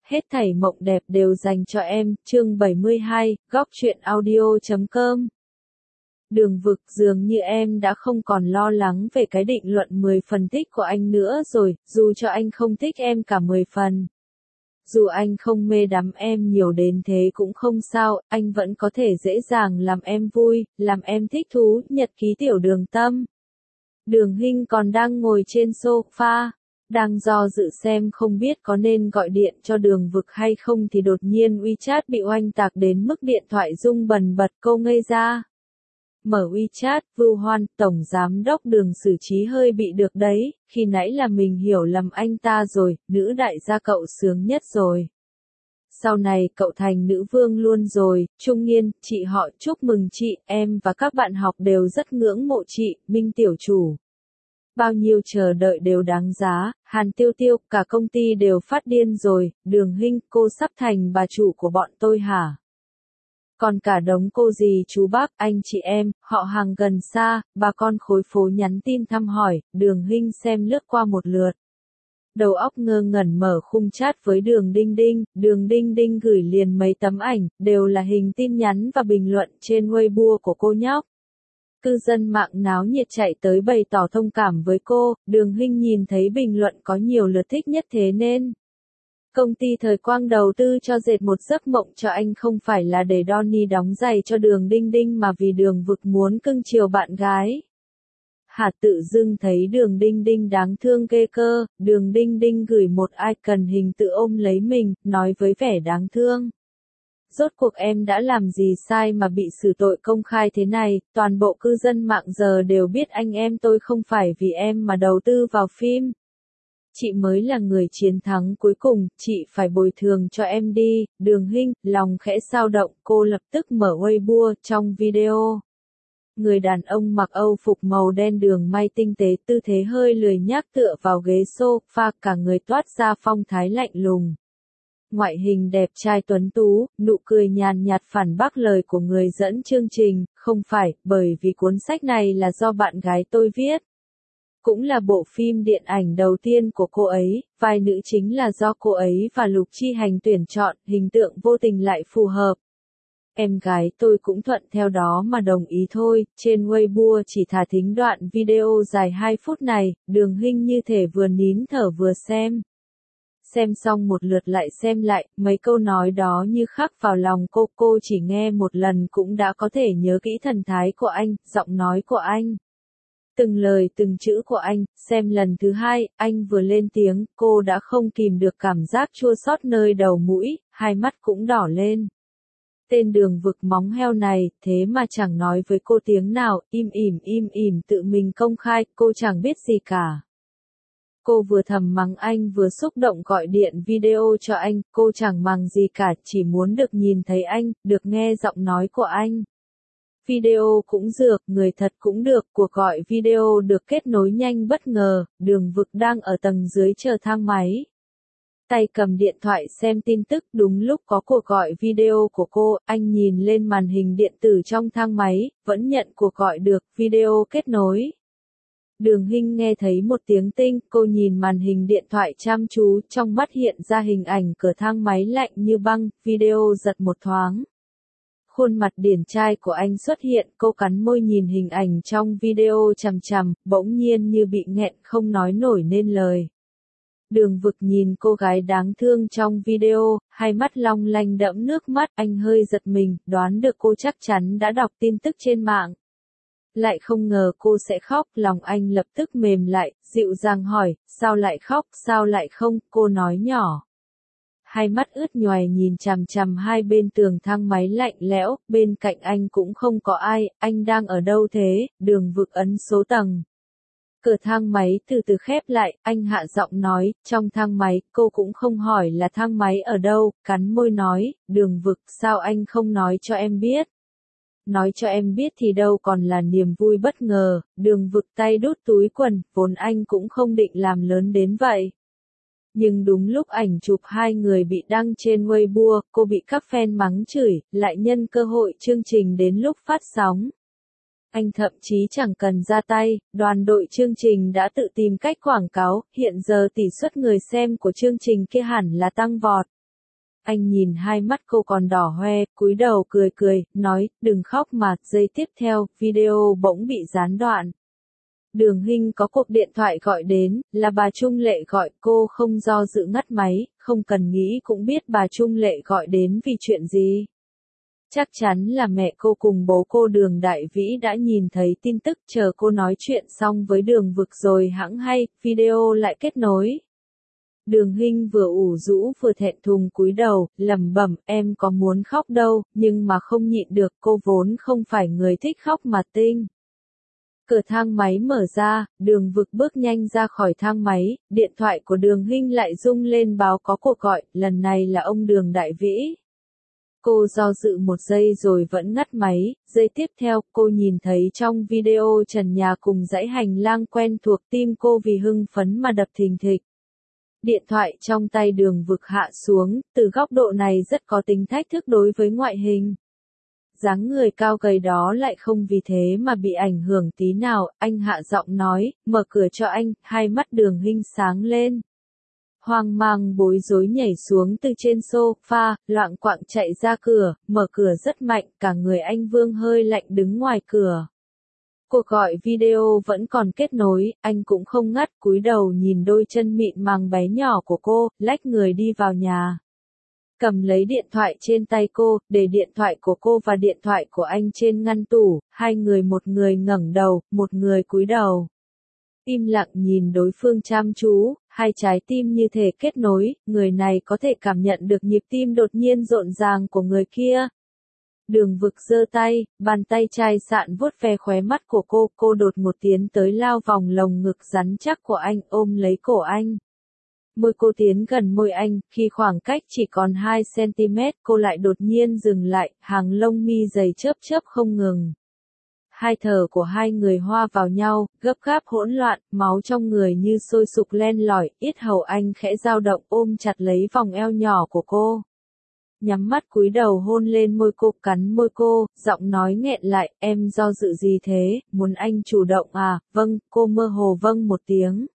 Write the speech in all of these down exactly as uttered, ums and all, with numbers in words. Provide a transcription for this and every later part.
Hết thảy mộng đẹp đều dành cho em, chương bảy mươi hai, góc truyện audio chấm com. Đường Vực, dường như em đã không còn lo lắng về cái định luận mười phần thích của anh nữa rồi, dù cho anh không thích em cả mười phần. Dù anh không mê đắm em nhiều đến thế cũng không sao, anh vẫn có thể dễ dàng làm em vui, làm em thích thú, nhật ký tiểu đường tâm. Đường Hinh còn đang ngồi trên sofa, đang do dự xem không biết có nên gọi điện cho Đường Vực hay không thì đột nhiên WeChat bị oanh tạc đến mức điện thoại rung bần bật, cô ngây ra. Mở WeChat, Vưu Hoan, Tổng Giám đốc Đường xử trí hơi bị được đấy, khi nãy là mình hiểu lầm anh ta rồi, nữ đại gia cậu sướng nhất rồi. Sau này cậu thành nữ vương luôn rồi, Trung Nghiên, chị họ chúc mừng chị, em và các bạn học đều rất ngưỡng mộ chị, Minh tiểu chủ. Bao nhiêu chờ đợi đều đáng giá, Hàn Tiêu Tiêu, cả công ty đều phát điên rồi, Đường Hinh, cô sắp thành bà chủ của bọn tôi hả? Còn cả đống cô dì chú bác, anh chị em, họ hàng gần xa, bà con khối phố nhắn tin thăm hỏi, Đường Hinh xem lướt qua một lượt. Đầu óc ngơ ngẩn mở khung chat với Đường Đinh Đinh, Đường Đinh Đinh gửi liền mấy tấm ảnh, đều là hình tin nhắn và bình luận trên Weibo của cô nhóc. Cư dân mạng náo nhiệt chạy tới bày tỏ thông cảm với cô, Đường Hinh nhìn thấy bình luận có nhiều lượt thích nhất thế nên. Công ty Thời Quang đầu tư cho dệt một giấc mộng cho anh không phải là để Donnie đóng giày cho Đường Đinh Đinh mà vì Đường Vực muốn cưng chiều bạn gái. Hà tự dưng thấy Đường Đinh Đinh đáng thương ghê cơ, Đường Đinh Đinh gửi một icon hình tự ôm lấy mình, nói với vẻ đáng thương. Rốt cuộc em đã làm gì sai mà bị xử tội công khai thế này, toàn bộ cư dân mạng giờ đều biết anh em tôi không phải vì em mà đầu tư vào phim. Chị mới là người chiến thắng cuối cùng, chị phải bồi thường cho em đi, Đường Hinh, lòng khẽ xao động, cô lập tức mở Weibo, trong video. Người đàn ông mặc Âu phục màu đen đường may tinh tế tư thế hơi lười nhác tựa vào ghế sofa, cả người toát ra phong thái lạnh lùng. Ngoại hình đẹp trai tuấn tú, nụ cười nhàn nhạt phản bác lời của người dẫn chương trình, không phải, bởi vì cuốn sách này là do bạn gái tôi viết. Cũng là bộ phim điện ảnh đầu tiên của cô ấy, vai nữ chính là do cô ấy và Lục Chi Hành tuyển chọn, hình tượng vô tình lại phù hợp. Em gái tôi cũng thuận theo đó mà đồng ý thôi, trên Weibo chỉ thả thính đoạn video dài hai phút này, Đường Hinh như thể vừa nín thở vừa xem. Xem xong một lượt lại xem lại, mấy câu nói đó như khắc vào lòng cô, cô chỉ nghe một lần cũng đã có thể nhớ kỹ thần thái của anh, giọng nói của anh. Từng lời từng chữ của anh, xem lần thứ hai, anh vừa lên tiếng, cô đã không kìm được cảm giác chua xót nơi đầu mũi, hai mắt cũng đỏ lên. Tên Đường Vực móng heo này, thế mà chẳng nói với cô tiếng nào, im ỉm im ỉm tự mình công khai, cô chẳng biết gì cả. Cô vừa thầm mắng anh vừa xúc động gọi điện video cho anh, cô chẳng mắng gì cả, chỉ muốn được nhìn thấy anh, được nghe giọng nói của anh. Video cũng dược, người thật cũng được, cuộc gọi video được kết nối nhanh bất ngờ, Đường Vực đang ở tầng dưới chờ thang máy. Tay cầm điện thoại xem tin tức, đúng lúc có cuộc gọi video của cô, anh nhìn lên màn hình điện tử trong thang máy, vẫn nhận cuộc gọi được, video kết nối. Đường Hinh nghe thấy một tiếng tinh, cô nhìn màn hình điện thoại chăm chú, trong mắt hiện ra hình ảnh cửa thang máy lạnh như băng, video giật một thoáng. Khuôn mặt điển trai của anh xuất hiện, cô cắn môi nhìn hình ảnh trong video chằm chằm, bỗng nhiên như bị nghẹn không nói nổi nên lời. Đường Vực nhìn cô gái đáng thương trong video, hai mắt long lanh đẫm nước mắt, anh hơi giật mình, đoán được cô chắc chắn đã đọc tin tức trên mạng. Lại không ngờ cô sẽ khóc, lòng anh lập tức mềm lại, dịu dàng hỏi, sao lại khóc, sao lại không, cô nói nhỏ. Hai mắt ướt nhoài nhìn chằm chằm hai bên tường thang máy lạnh lẽo, bên cạnh anh cũng không có ai, anh đang ở đâu thế, Đường Vực ấn số tầng. Cửa thang máy từ từ khép lại, anh hạ giọng nói, trong thang máy, cô cũng không hỏi là thang máy ở đâu, cắn môi nói, Đường Vực, sao anh không nói cho em biết? Nói cho em biết thì đâu còn là niềm vui bất ngờ, Đường Vực tay đút túi quần, vốn anh cũng không định làm lớn đến vậy. Nhưng đúng lúc ảnh chụp hai người bị đăng trên Weibo, cô bị các fan mắng chửi, lại nhân cơ hội chương trình đến lúc phát sóng. Anh thậm chí chẳng cần ra tay, đoàn đội chương trình đã tự tìm cách quảng cáo, hiện giờ tỷ suất người xem của chương trình kia hẳn là tăng vọt. Anh nhìn hai mắt cô còn đỏ hoe, cúi đầu cười cười, nói, đừng khóc mà. Giây tiếp theo, video bỗng bị gián đoạn. Đường Hinh có cuộc điện thoại gọi đến, là bà Trung Lệ gọi. Cô không do dự ngắt máy, không cần nghĩ cũng biết bà Trung Lệ gọi đến vì chuyện gì. Chắc chắn là mẹ cô cùng bố cô Đường Đại Vĩ đã nhìn thấy tin tức, chờ cô nói chuyện xong với Đường Vực rồi hẵng hay, video lại kết nối. Đường Hinh vừa ủ rũ vừa thẹn thùng cúi đầu, lẩm bẩm, em có muốn khóc đâu, nhưng mà không nhịn được, cô vốn không phải người thích khóc mà tinh. Cửa thang máy mở ra, Đường Vực bước nhanh ra khỏi thang máy, điện thoại của Đường Hinh lại rung lên báo có cuộc gọi, lần này là ông Đường Đại Vĩ. Cô do dự một giây rồi vẫn ngắt máy, giây tiếp theo, cô nhìn thấy trong video trần nhà cùng dãy hành lang quen thuộc, tim cô vì hưng phấn mà đập thình thịch. Điện thoại trong tay Đường Vực hạ xuống, từ góc độ này rất có tính thách thức đối với ngoại hình. Dáng người cao gầy đó lại không vì thế mà bị ảnh hưởng tí nào, anh hạ giọng nói, mở cửa cho anh, hai mắt Đường Hinh sáng lên. Hoang mang bối rối nhảy xuống từ trên sofa, loạng quạng chạy ra cửa, mở cửa rất mạnh, cả người anh Vương hơi lạnh đứng ngoài cửa. Cuộc gọi video vẫn còn kết nối, anh cũng không ngắt, cúi đầu nhìn đôi chân mịn màng bé nhỏ của cô, lách người đi vào nhà. Cầm lấy điện thoại trên tay cô, để điện thoại của cô và điện thoại của anh trên ngăn tủ, hai người một người ngẩng đầu, một người cúi đầu. Im lặng nhìn đối phương chăm chú, hai trái tim như thể kết nối, người này có thể cảm nhận được nhịp tim đột nhiên rộn ràng của người kia. Đường Vực giơ tay, bàn tay chai sạn vuốt ve khóe mắt của cô, cô đột một tiến tới lao vòng lồng ngực rắn chắc của anh, ôm lấy cổ anh. Môi cô tiến gần môi anh, khi khoảng cách chỉ còn hai xăng-ti-mét, cô lại đột nhiên dừng lại, hàng lông mi dày chớp chớp không ngừng. Hai thở của hai người hòa vào nhau, gấp gáp hỗn loạn, máu trong người như sôi sục len lỏi, yết hầu anh khẽ dao động ôm chặt lấy vòng eo nhỏ của cô. Nhắm mắt cúi đầu hôn lên môi cô, cắn môi cô, giọng nói nghẹn lại, em do dự gì thế, muốn anh chủ động à, vâng, cô mơ hồ vâng một tiếng.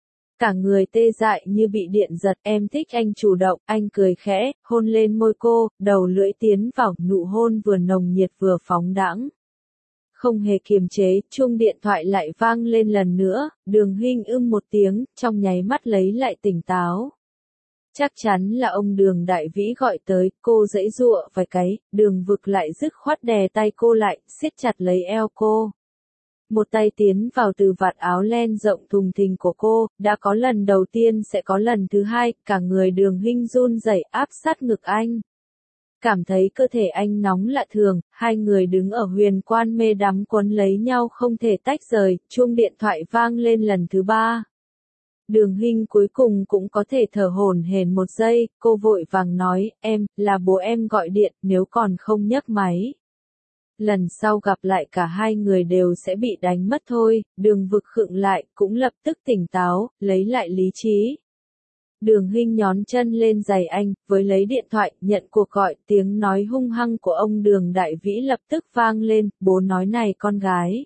Cả người tê dại như bị điện giật, em thích anh chủ động, anh cười khẽ, hôn lên môi cô, đầu lưỡi tiến vào, nụ hôn vừa nồng nhiệt vừa phóng đãng. Không hề kiềm chế, chuông điện thoại lại vang lên lần nữa, Đường Hinh ưm một tiếng, trong nháy mắt lấy lại tỉnh táo. Chắc chắn là ông Đường Đại Vĩ gọi tới, cô giãy giụa vài cái, Đường Vực lại dứt khoát đè tay cô lại, siết chặt lấy eo cô. Một tay tiến vào từ vạt áo len rộng thùng thình của cô, đã có lần đầu tiên sẽ có lần thứ hai, cả người Đường Hinh run rẩy áp sát ngực anh. Cảm thấy cơ thể anh nóng lạ thường, hai người đứng ở huyền quan mê đắm quấn lấy nhau không thể tách rời, chuông điện thoại vang lên lần thứ ba. Đường Hinh cuối cùng cũng có thể thở hổn hển một giây, cô vội vàng nói, em, là bố em gọi điện, nếu còn không nhấc máy. Lần sau gặp lại cả hai người đều sẽ bị đánh mất thôi, Đường Vực khựng lại, cũng lập tức tỉnh táo, lấy lại lý trí. Đường Hinh nhón chân lên giày anh, với lấy điện thoại, nhận cuộc gọi, tiếng nói hung hăng của ông Đường Đại Vĩ lập tức vang lên, bố nói này con gái.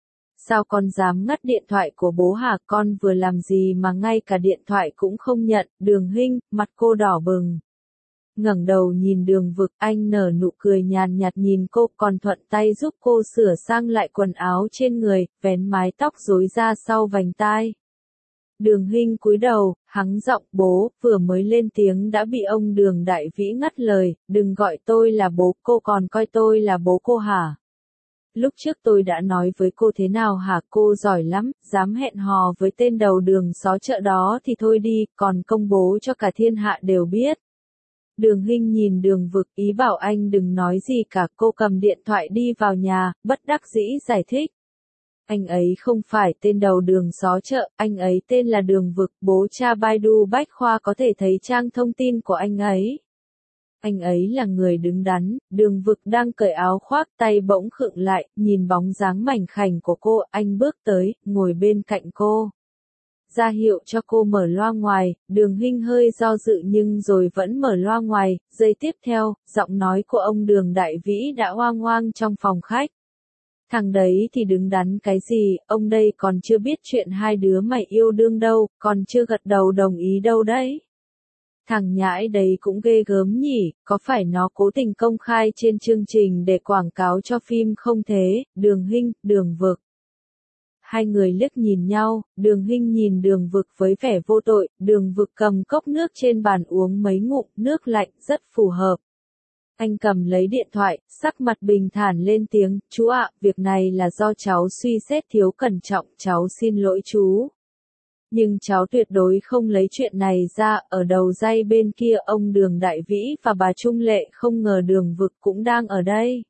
Sao con dám ngắt điện thoại của bố hả, con vừa làm gì mà ngay cả điện thoại cũng không nhận, Đường Hinh, mặt cô đỏ bừng. Ngẩng đầu nhìn Đường Vực, anh nở nụ cười nhàn nhạt nhìn cô, còn thuận tay giúp cô sửa sang lại quần áo trên người, vén mái tóc rối ra sau vành tai. Đường Hinh cúi đầu, hắng giọng, bố, vừa mới lên tiếng đã bị ông Đường Đại Vĩ ngắt lời, đừng gọi tôi là bố, cô còn coi tôi là bố cô hả? Lúc trước tôi đã nói với cô thế nào hả, cô giỏi lắm, dám hẹn hò với tên đầu đường xó chợ đó thì thôi đi, còn công bố cho cả thiên hạ đều biết. Đường Hinh nhìn Đường Vực, ý bảo anh đừng nói gì cả, cô cầm điện thoại đi vào nhà, bất đắc dĩ giải thích. Anh ấy không phải tên đầu đường xó chợ, anh ấy tên là Đường Vực, bố cha Baidu Bách Khoa có thể thấy trang thông tin của anh ấy. Anh ấy là người đứng đắn, Đường Vực đang cởi áo khoác, tay bỗng khựng lại, nhìn bóng dáng mảnh khảnh của cô, anh bước tới, ngồi bên cạnh cô. Ra hiệu cho cô mở loa ngoài, Đường Hinh hơi do dự nhưng rồi vẫn mở loa ngoài, giây tiếp theo, giọng nói của ông Đường Đại Vĩ đã oang oang trong phòng khách. Thằng đấy thì đứng đắn cái gì, ông đây còn chưa biết chuyện hai đứa mày yêu đương đâu, còn chưa gật đầu đồng ý đâu đấy. Thằng nhãi đấy cũng ghê gớm nhỉ, có phải nó cố tình công khai trên chương trình để quảng cáo cho phim không thế, Đường Hinh, Đường Vực. Hai người liếc nhìn nhau, Đường Hinh nhìn Đường Vực với vẻ vô tội, Đường Vực cầm cốc nước trên bàn uống mấy ngụm, nước lạnh, rất phù hợp. Anh cầm lấy điện thoại, sắc mặt bình thản lên tiếng, chú ạ, việc này là do cháu suy xét thiếu cẩn trọng, cháu xin lỗi chú. Nhưng cháu tuyệt đối không lấy chuyện này ra, ở đầu dây bên kia ông Đường Đại Vĩ và bà Trung Lệ không ngờ Đường Vực cũng đang ở đây.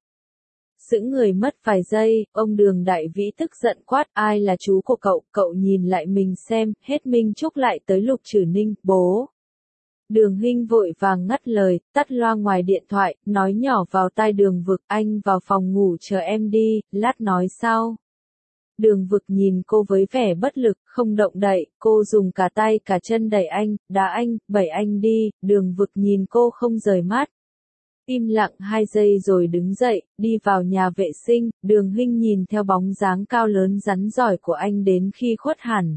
Sững người mất vài giây, ông Đường Đại Vĩ tức giận quát, ai là chú của cậu, cậu nhìn lại mình xem, hết Minh Trúc lại tới Lục Trử Ninh, bố. Đường Hinh vội vàng ngắt lời, tắt loa ngoài điện thoại, nói nhỏ vào tai Đường Vực, anh vào phòng ngủ chờ em đi, lát nói sau. Đường Vực nhìn cô với vẻ bất lực, không động đậy, cô dùng cả tay cả chân đẩy anh, đá anh, đẩy anh đi, Đường Vực nhìn cô không rời mắt. Im lặng hai giây rồi đứng dậy, đi vào nhà vệ sinh, Đường Hinh nhìn theo bóng dáng cao lớn rắn giỏi của anh đến khi khuất hẳn.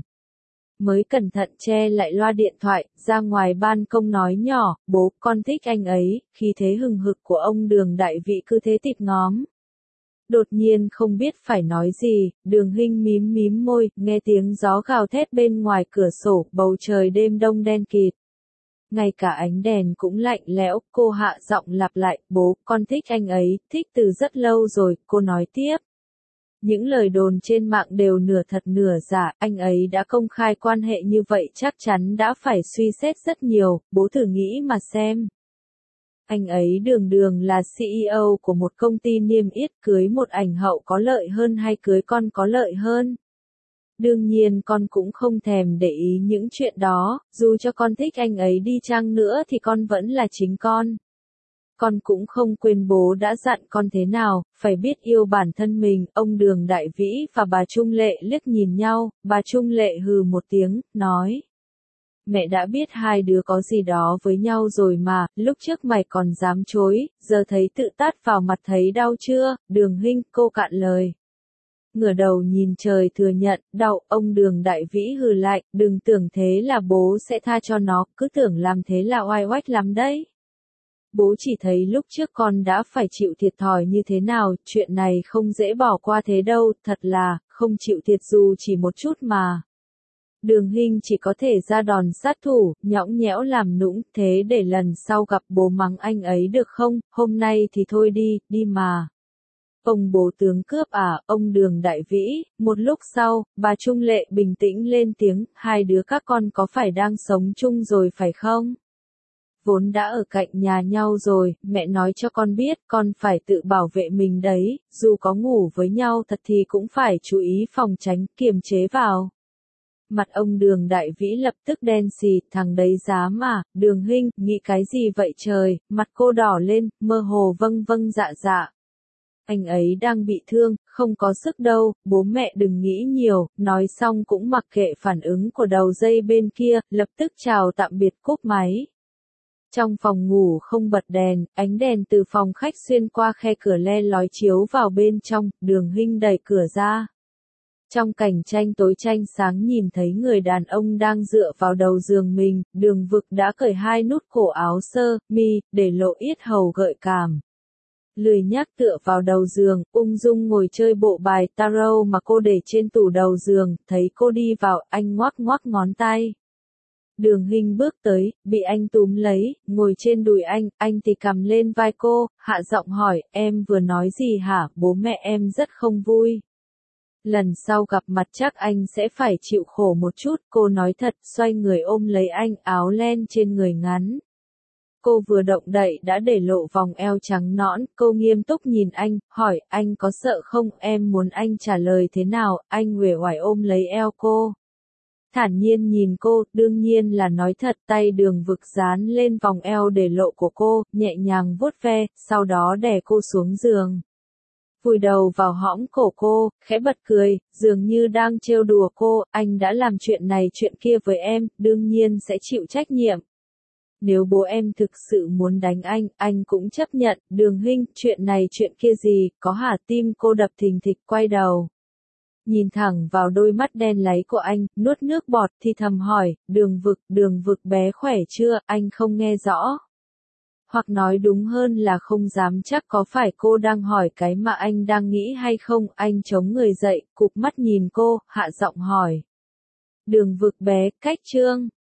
Mới cẩn thận che lại loa điện thoại, ra ngoài ban công nói nhỏ, bố, con thích anh ấy, khi thế hừng hực của ông Đường Đại Vĩ cứ thế tịt ngóm. Đột nhiên không biết phải nói gì, Đường Hinh mím mím môi, nghe tiếng gió gào thét bên ngoài cửa sổ, bầu trời đêm đông đen kịt. Ngay cả ánh đèn cũng lạnh lẽo, cô hạ giọng lặp lại, bố, con thích anh ấy, thích từ rất lâu rồi, cô nói tiếp. Những lời đồn trên mạng đều nửa thật nửa giả, anh ấy đã công khai quan hệ như vậy chắc chắn đã phải suy xét rất nhiều, bố thử nghĩ mà xem. Anh ấy đường đường là xê e ô của một công ty niêm yết, cưới một ảnh hậu có lợi hơn hay cưới con có lợi hơn. Đương nhiên con cũng không thèm để ý những chuyện đó, dù cho con thích anh ấy đi chăng nữa thì con vẫn là chính con. Con cũng không quên bố đã dặn con thế nào, phải biết yêu bản thân mình, ông Đường Đại Vĩ và bà Trung Lệ liếc nhìn nhau, bà Trung Lệ hừ một tiếng, nói. Mẹ đã biết hai đứa có gì đó với nhau rồi mà, lúc trước mày còn dám chối, giờ thấy tự tát vào mặt thấy đau chưa, Đường Hinh, cô cạn lời. Ngửa đầu nhìn trời thừa nhận, đau, ông Đường Đại Vĩ hừ lại, đừng tưởng thế là bố sẽ tha cho nó, cứ tưởng làm thế là oai oách lắm đấy. Bố chỉ thấy lúc trước con đã phải chịu thiệt thòi như thế nào, chuyện này không dễ bỏ qua thế đâu, thật là, không chịu thiệt dù chỉ một chút mà. Đường Hinh chỉ có thể ra đòn sát thủ, nhõng nhẽo làm nũng, thế để lần sau gặp bố mắng anh ấy được không, hôm nay thì thôi đi, đi mà. Ông bố tướng cướp à, ông Đường Đại Vĩ, một lúc sau, bà Trung Lệ bình tĩnh lên tiếng, hai đứa các con có phải đang sống chung rồi phải không? Vốn đã ở cạnh nhà nhau rồi, mẹ nói cho con biết, con phải tự bảo vệ mình đấy, dù có ngủ với nhau thật thì cũng phải chú ý phòng tránh, kiềm chế vào. Mặt ông Đường Đại Vĩ lập tức đen xì, thằng đấy dám à, Đường Hinh, nghĩ cái gì vậy trời, mặt cô đỏ lên, mơ hồ vâng vâng dạ dạ. Anh ấy đang bị thương, không có sức đâu, bố mẹ đừng nghĩ nhiều, nói xong cũng mặc kệ phản ứng của đầu dây bên kia, lập tức chào tạm biệt cúp máy. Trong phòng ngủ không bật đèn, ánh đèn từ phòng khách xuyên qua khe cửa le lói chiếu vào bên trong, Đường Hinh đẩy cửa ra. Trong cảnh tranh tối tranh sáng nhìn thấy người đàn ông đang dựa vào đầu giường mình, Đường Vực đã cởi hai nút cổ áo sơ, mi, để lộ yết hầu gợi cảm. Lười nhác tựa vào đầu giường, ung dung ngồi chơi bộ bài tarot mà cô để trên tủ đầu giường, thấy cô đi vào, anh ngoắc ngoắc ngón tay. Đường Hinh bước tới, bị anh túm lấy, ngồi trên đùi anh, anh thì cầm lên vai cô, hạ giọng hỏi, em vừa nói gì hả, bố mẹ em rất không vui. Lần sau gặp mặt chắc anh sẽ phải chịu khổ một chút, cô nói thật, xoay người ôm lấy anh, áo len trên người ngắn. Cô vừa động đậy đã để lộ vòng eo trắng nõn, cô nghiêm túc nhìn anh, hỏi, anh có sợ không, em muốn anh trả lời thế nào, anh uể oải ôm lấy eo cô. Thản nhiên nhìn cô, đương nhiên là nói thật, tay Đường Vực dán lên vòng eo để lộ của cô, nhẹ nhàng vuốt ve, sau đó đè cô xuống giường. Vùi đầu vào hõm cổ cô, khẽ bật cười, dường như đang trêu đùa cô, anh đã làm chuyện này chuyện kia với em, đương nhiên sẽ chịu trách nhiệm. Nếu bố em thực sự muốn đánh anh, anh cũng chấp nhận, Đường Hinh, chuyện này chuyện kia gì, có hả, tim cô đập thình thịch quay đầu. nhìn thẳng vào đôi mắt đen láy của anh, nuốt nước bọt thì thầm hỏi, Đường Vực, Đường Vực bé khỏe chưa, anh không nghe rõ. Hoặc nói đúng hơn là không dám chắc có phải cô đang hỏi cái mà anh đang nghĩ hay không, anh chống người dậy, cụp mắt nhìn cô, hạ giọng hỏi. Đường Vực bé, cách Trương.